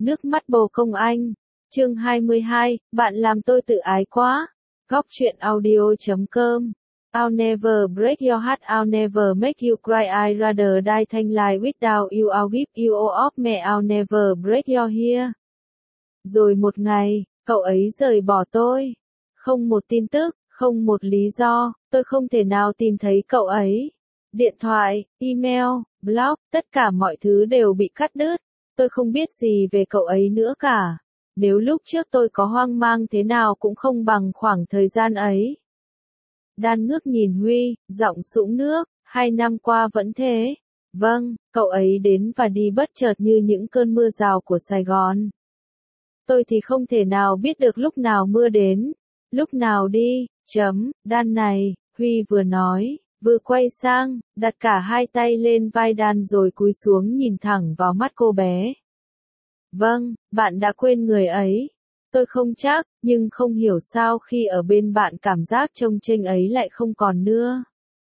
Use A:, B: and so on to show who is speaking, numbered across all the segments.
A: Nước mắt bồ công anh. Chương 22, bạn làm tôi tự ái quá. Góc truyện audio.com. I'll never break your heart, I'll never make you cry, I'd rather die than lie without you, I'll give you all of me, I'll never break your heart. Rồi một ngày, cậu ấy rời bỏ tôi. Không một tin tức, không một lý do, tôi không thể nào tìm thấy cậu ấy. Điện thoại, email, blog, tất cả mọi thứ đều bị cắt đứt. Tôi không biết gì về cậu ấy nữa cả. Nếu lúc trước tôi có hoang mang thế nào cũng không bằng khoảng thời gian ấy. Đan ngước nhìn Huy, giọng sũng nước, 2 năm qua vẫn thế. Vâng, cậu ấy đến và đi bất chợt như những cơn mưa rào của Sài Gòn. Tôi thì không thể nào biết được lúc nào mưa đến, lúc nào đi, Đan này, Huy vừa nói, vừa quay sang, đặt cả hai tay lên vai Đan rồi cúi xuống nhìn thẳng vào mắt cô bé. Vâng, bạn đã quên người ấy. Tôi không chắc, nhưng không hiểu sao khi ở bên bạn cảm giác trông chênh ấy lại không còn nữa.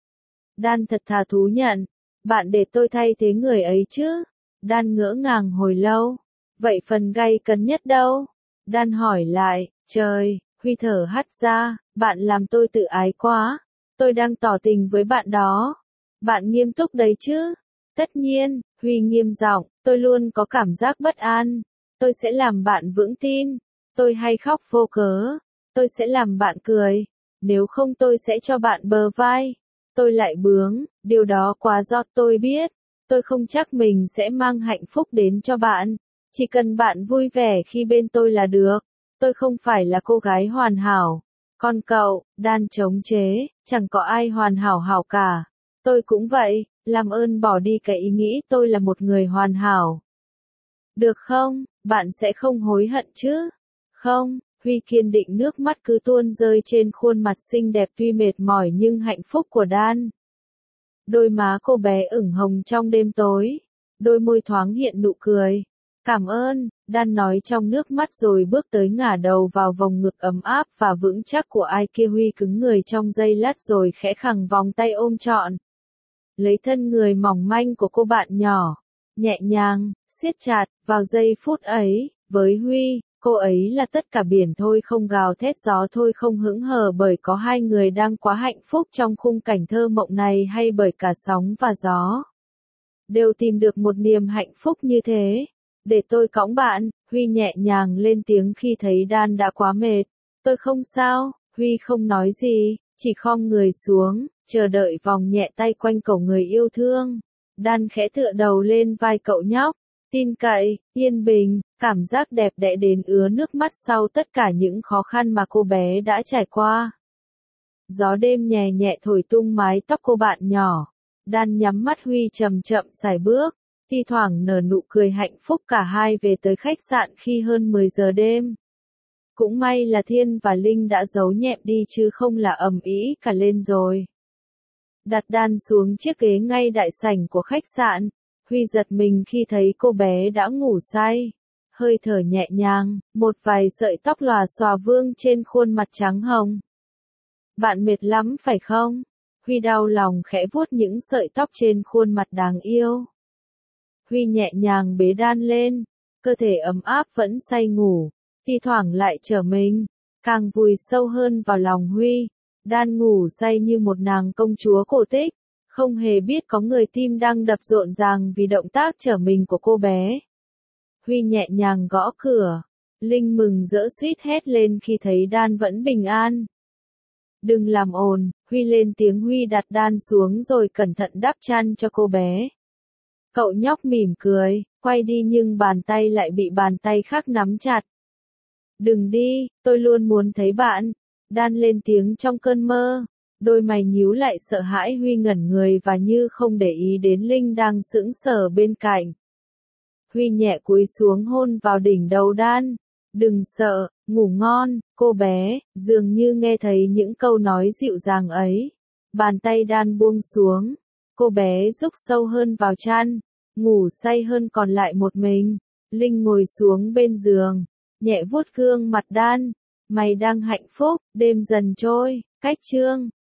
A: Đan thật thà thú nhận, bạn để tôi thay thế người ấy chứ? Đan ngỡ ngàng hồi lâu. Vậy phần gay cấn nhất đâu? Đan hỏi lại, trời, Huy thở hắt ra, bạn làm tôi tự ái quá. Tôi đang tỏ tình với bạn đó. Bạn nghiêm túc đấy chứ? Tất nhiên, Huy nghiêm giọng, tôi luôn có cảm giác bất an. Tôi sẽ làm bạn vững tin. Tôi hay khóc vô cớ. Tôi sẽ làm bạn cười. Nếu không tôi sẽ cho bạn bờ vai. Tôi lại bướng, điều đó quá do tôi biết. Tôi không chắc mình sẽ mang hạnh phúc đến cho bạn. Chỉ cần bạn vui vẻ khi bên tôi là được. Tôi không phải là cô gái hoàn hảo. Còn cậu, Đan chống chế, chẳng có ai hoàn hảo hảo cả. Tôi cũng vậy, làm ơn bỏ đi cái ý nghĩ tôi là một người hoàn hảo. Được không, bạn sẽ không hối hận chứ? Không, Huy kiên định, nước mắt cứ tuôn rơi trên khuôn mặt xinh đẹp tuy mệt mỏi nhưng hạnh phúc của Đan. Đôi má cô bé ửng hồng trong đêm tối, đôi môi thoáng hiện nụ cười. Cảm ơn, Đan nói trong nước mắt rồi bước tới ngả đầu vào vòng ngực ấm áp và vững chắc của ai kia. Huy cứng người trong giây lát rồi khẽ khàng vòng tay ôm trọn lấy thân người mỏng manh của cô bạn nhỏ, nhẹ nhàng, siết chặt. Vào giây phút ấy, với Huy, cô ấy là tất cả biển thôi, không gào thét gió thôi, không hững hờ bởi có hai người đang quá hạnh phúc trong khung cảnh thơ mộng này, hay bởi cả sóng và gió đều tìm được một niềm hạnh phúc như thế. Để tôi cõng bạn, Huy nhẹ nhàng lên tiếng khi thấy Đan đã quá mệt. Tôi không sao, Huy không nói gì, chỉ khom người xuống, chờ đợi vòng nhẹ tay quanh cổ người yêu thương. Đan khẽ tựa đầu lên vai cậu nhóc, tin cậy, yên bình, cảm giác đẹp đẽ đến ứa nước mắt sau tất cả những khó khăn mà cô bé đã trải qua. Gió đêm nhẹ nhẹ thổi tung mái tóc cô bạn nhỏ. Đan nhắm mắt, Huy chậm chậm sải bước, thi thoảng nở nụ cười hạnh phúc. Cả hai về tới khách sạn khi hơn 10 giờ đêm. Cũng may là Thiên và Linh đã giấu nhẹm đi chứ không là ầm ĩ cả lên rồi. Đặt Đan xuống chiếc ghế ngay đại sảnh của khách sạn, Huy giật mình khi thấy cô bé đã ngủ say. Hơi thở nhẹ nhàng, một vài sợi tóc lòa xòa vương trên khuôn mặt trắng hồng. Bạn mệt lắm phải không? Huy đau lòng khẽ vuốt những sợi tóc trên khuôn mặt đáng yêu. Huy nhẹ nhàng bế Đan lên, cơ thể ấm áp vẫn say ngủ, thi thoảng lại trở mình, càng vùi sâu hơn vào lòng Huy. Đan ngủ say như một nàng công chúa cổ tích, không hề biết có người tim đang đập rộn ràng vì động tác trở mình của cô bé. Huy nhẹ nhàng gõ cửa, Linh mừng rỡ suýt hét lên khi thấy Đan vẫn bình an. Đừng làm ồn, Huy lên tiếng. Huy đặt Đan xuống rồi cẩn thận đắp chăn cho cô bé. Cậu nhóc mỉm cười, quay đi nhưng bàn tay lại bị bàn tay khác nắm chặt. Đừng đi, tôi luôn muốn thấy bạn. Đan lên tiếng trong cơn mơ, đôi mày nhíu lại sợ hãi. Huy ngẩn người và như không để ý đến Linh đang sững sờ bên cạnh. Huy nhẹ cúi xuống hôn vào đỉnh đầu Đan. Đừng sợ, ngủ ngon, cô bé, dường như nghe thấy những câu nói dịu dàng ấy. Bàn tay Đan buông xuống, cô bé rúc sâu hơn vào chăn, ngủ say hơn còn lại một mình. Linh ngồi xuống bên giường, nhẹ vuốt gương mặt Đan. Mày đang hạnh phúc, đêm dần trôi, cách chương.